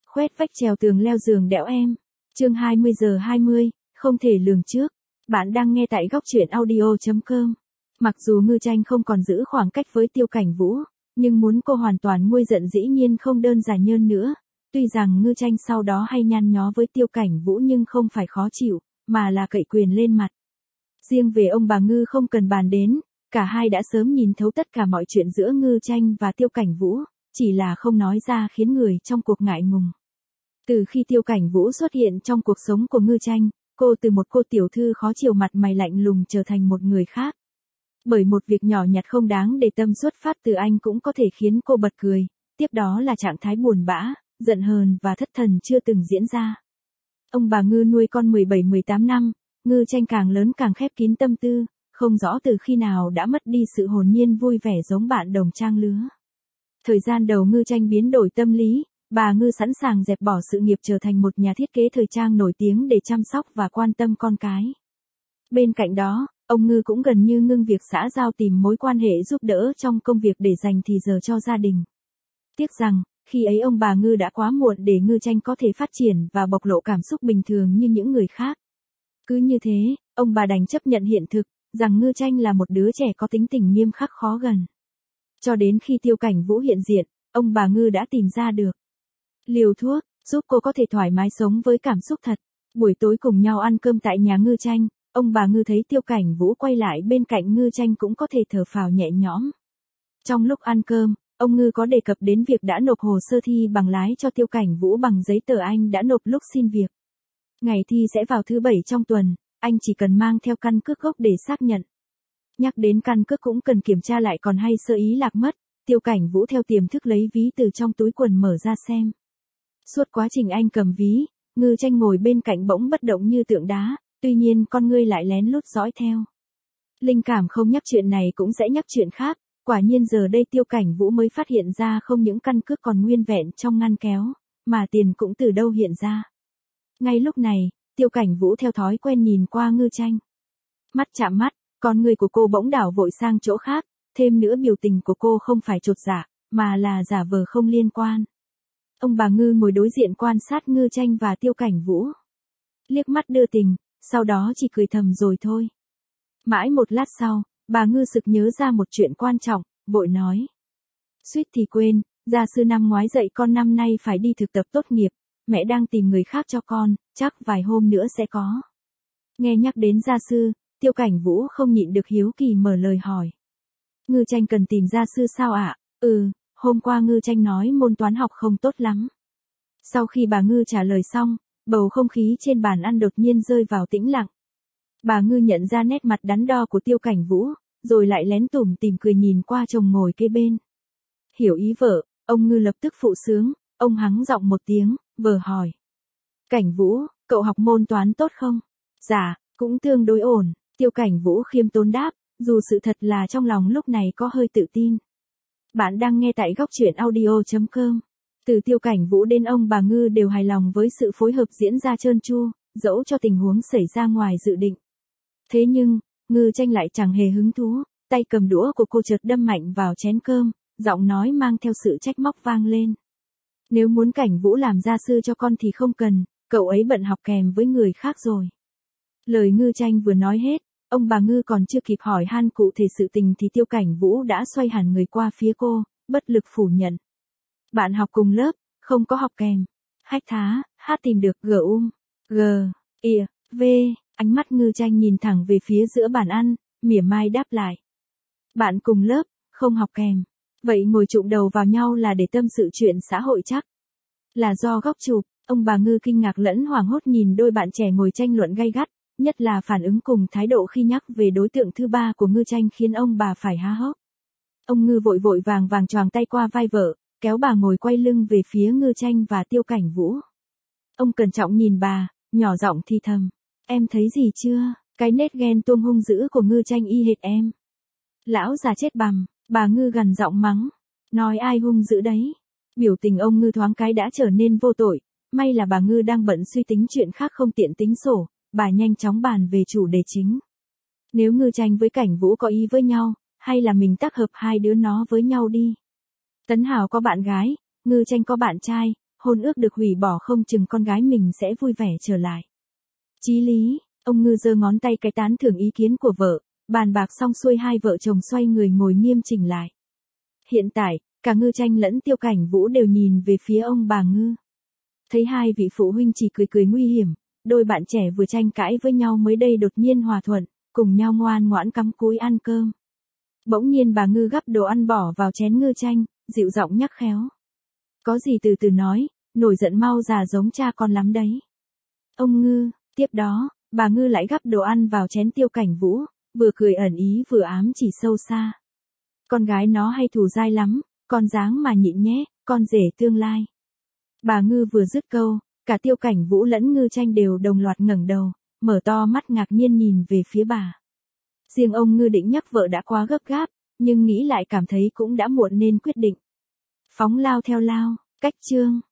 Khoét vách trèo tường leo giường đẽo em. Chương 20:20, không thể lường trước. Bạn đang nghe tại góc truyện audio.com. Mặc dù Ngư Tranh không còn giữ khoảng cách với Tiêu Cảnh Vũ, nhưng muốn cô hoàn toàn nguôi giận dĩ nhiên không đơn giản nhơn nữa. Tuy rằng Ngư Tranh sau đó hay nhăn nhó với Tiêu Cảnh Vũ nhưng không phải khó chịu, mà là cậy quyền lên mặt. Riêng về ông bà Ngư không cần bàn đến, cả hai đã sớm nhìn thấu tất cả mọi chuyện giữa Ngư Tranh và Tiêu Cảnh Vũ, chỉ là không nói ra khiến người trong cuộc ngại ngùng. Từ khi Tiêu Cảnh Vũ xuất hiện trong cuộc sống của Ngư Tranh, cô từ một cô tiểu thư khó chịu mặt mày lạnh lùng trở thành một người khác. Bởi một việc nhỏ nhặt không đáng để tâm xuất phát từ anh cũng có thể khiến cô bật cười, tiếp đó là trạng thái buồn bã, giận hờn và thất thần chưa từng diễn ra. Ông bà Ngư nuôi con 17-18 năm, Ngư Tranh càng lớn càng khép kín tâm tư, không rõ từ khi nào đã mất đi sự hồn nhiên vui vẻ giống bạn đồng trang lứa. Thời gian đầu Ngư Tranh biến đổi tâm lý, bà Ngư sẵn sàng dẹp bỏ sự nghiệp trở thành một nhà thiết kế thời trang nổi tiếng để chăm sóc và quan tâm con cái. Bên cạnh đó, ông Ngư cũng gần như ngưng việc xã giao tìm mối quan hệ giúp đỡ trong công việc để dành thì giờ cho gia đình. Tiếc rằng, khi ấy ông bà Ngư đã quá muộn để Ngư Tranh có thể phát triển và bộc lộ cảm xúc bình thường như những người khác. Cứ như thế, ông bà đành chấp nhận hiện thực, rằng Ngư Tranh là một đứa trẻ có tính tình nghiêm khắc khó gần. Cho đến khi Tiêu Cảnh Vũ hiện diện, ông bà Ngư đã tìm ra được liều thuốc, giúp cô có thể thoải mái sống với cảm xúc thật. Buổi tối cùng nhau ăn cơm tại nhà Ngư Tranh, ông bà Ngư thấy Tiêu Cảnh Vũ quay lại bên cạnh Ngư Tranh cũng có thể thở phào nhẹ nhõm. Trong lúc ăn cơm, ông Ngư có đề cập đến việc đã nộp hồ sơ thi bằng lái cho Tiêu Cảnh Vũ bằng giấy tờ anh đã nộp lúc xin việc. Ngày thi sẽ vào thứ 7 trong tuần, anh chỉ cần mang theo căn cước gốc để xác nhận. Nhắc đến căn cước cũng cần kiểm tra lại còn hay sơ ý lạc mất, Tiêu Cảnh Vũ theo tiềm thức lấy ví từ trong túi quần mở ra xem. Suốt quá trình anh cầm ví, Ngư Tranh ngồi bên cạnh bỗng bất động như tượng đá, tuy nhiên con ngươi lại lén lút dõi theo. Linh cảm không nhắc chuyện này cũng sẽ nhắc chuyện khác, quả nhiên giờ đây Tiêu Cảnh Vũ mới phát hiện ra không những căn cước còn nguyên vẹn trong ngăn kéo, mà tiền cũng từ đâu hiện ra. Ngay lúc này, Tiêu Cảnh Vũ theo thói quen nhìn qua Ngư Tranh. Mắt chạm mắt, con người của cô bỗng đảo vội sang chỗ khác, thêm nữa biểu tình của cô không phải chột dạ, mà là giả vờ không liên quan. Ông bà Ngư ngồi đối diện quan sát Ngư Tranh và Tiêu Cảnh Vũ. Liếc mắt đưa tình, sau đó chỉ cười thầm rồi thôi. Mãi một lát sau, bà Ngư sực nhớ ra một chuyện quan trọng, vội nói. Suýt thì quên, gia sư năm ngoái dạy con năm nay phải đi thực tập tốt nghiệp, mẹ đang tìm người khác cho con, chắc vài hôm nữa sẽ có. Nghe nhắc đến gia sư, Tiêu Cảnh Vũ không nhịn được hiếu kỳ mở lời hỏi. Ngư Tranh cần tìm gia sư sao ạ? Hôm qua Ngư Tranh nói môn toán học không tốt lắm. Sau khi bà Ngư trả lời xong, bầu không khí trên bàn ăn đột nhiên rơi vào tĩnh lặng. Bà Ngư nhận ra nét mặt đắn đo của Tiêu Cảnh Vũ, rồi lại lén tủm tỉm cười nhìn qua chồng ngồi kế bên. Hiểu ý vợ, ông Ngư lập tức phụ sướng, ông hắng giọng một tiếng, vờ hỏi. Cảnh Vũ, cậu học môn toán tốt không? Dạ, cũng tương đối ổn, Tiêu Cảnh Vũ khiêm tốn đáp, dù sự thật là trong lòng lúc này có hơi tự tin. Bạn đang nghe tại góc truyện audio.com. Từ Tiêu Cảnh Vũ đến ông bà Ngư đều hài lòng với sự phối hợp diễn ra trơn tru, dẫu cho tình huống xảy ra ngoài dự định. Thế nhưng, Ngư Tranh lại chẳng hề hứng thú, tay cầm đũa của cô chợt đâm mạnh vào chén cơm, giọng nói mang theo sự trách móc vang lên. Nếu muốn Cảnh Vũ làm gia sư cho con thì không cần, cậu ấy bận học kèm với người khác rồi. Lời Ngư Tranh vừa nói hết, ông bà Ngư còn chưa kịp hỏi han cụ thể sự tình thì Tiêu Cảnh Vũ đã xoay hẳn người qua phía cô, bất lực phủ nhận. Bạn học cùng lớp, không có học kèm. Hách thá, hát tìm được v, ánh mắt Ngư Tranh nhìn thẳng về phía giữa bàn ăn, mỉa mai đáp lại. Bạn cùng lớp, không học kèm. Vậy ngồi chụm đầu vào nhau là để tâm sự chuyện xã hội chắc. Là do góc chụp, ông bà Ngư kinh ngạc lẫn hoảng hốt nhìn đôi bạn trẻ ngồi tranh luận gay gắt, nhất là phản ứng cùng thái độ khi nhắc về đối tượng thứ ba của Ngư Tranh khiến ông bà phải há hốc. Ông Ngư vội vội vàng vàng choàng tay qua vai vợ, kéo bà ngồi quay lưng về phía Ngư Tranh và Tiêu Cảnh Vũ. Ông cẩn trọng nhìn bà, nhỏ giọng thì thầm. Em thấy gì chưa, cái nét ghen tuông hung dữ của Ngư Tranh y hệt em. Lão già chết bằm, bà Ngư gằn giọng mắng. Nói ai hung dữ đấy. Biểu tình ông Ngư thoáng cái đã trở nên vô tội, may là bà Ngư đang bận suy tính chuyện khác không tiện tính sổ, bà nhanh chóng bàn về chủ đề chính. Nếu Ngư Tranh với Cảnh Vũ có ý với nhau, hay là mình tác hợp hai đứa nó với nhau đi. Tấn Hào có bạn gái, Ngư Tranh có bạn trai, hôn ước được hủy bỏ không chừng con gái mình sẽ vui vẻ trở lại. Chí lý, ông Ngư giơ ngón tay cái tán thưởng ý kiến của vợ, bàn bạc xong xuôi hai vợ chồng xoay người ngồi nghiêm chỉnh lại. Hiện tại, cả Ngư Tranh lẫn Tiêu Cảnh Vũ đều nhìn về phía ông bà Ngư. Thấy hai vị phụ huynh chỉ cười cười nguy hiểm, đôi bạn trẻ vừa tranh cãi với nhau mới đây đột nhiên hòa thuận, cùng nhau ngoan ngoãn cắm cúi ăn cơm. Bỗng nhiên bà Ngư gắp đồ ăn bỏ vào chén Ngư Tranh, dịu giọng nhắc khéo. Có gì từ từ nói, nổi giận mau già giống cha con lắm đấy. Ông Ngư, tiếp đó, bà Ngư lại gắp đồ ăn vào chén Tiêu Cảnh Vũ, vừa cười ẩn ý vừa ám chỉ sâu xa. Con gái nó hay thù dai lắm, con dáng mà nhịn nhé, con rể tương lai. Bà Ngư vừa dứt câu, cả Tiêu Cảnh Vũ lẫn Ngư Tranh đều đồng loạt ngẩng đầu, mở to mắt ngạc nhiên nhìn về phía bà. Riêng ông Ngư định nhắc vợ đã quá gấp gáp, nhưng nghĩ lại cảm thấy cũng đã muộn nên quyết định. Phóng lao theo lao, cách chương.